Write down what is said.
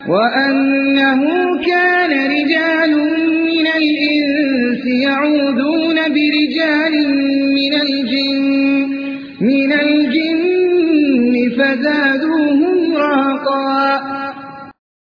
وأنه كان رجال من الإنس يعوذون برجال من الجن فزادوهم رهقا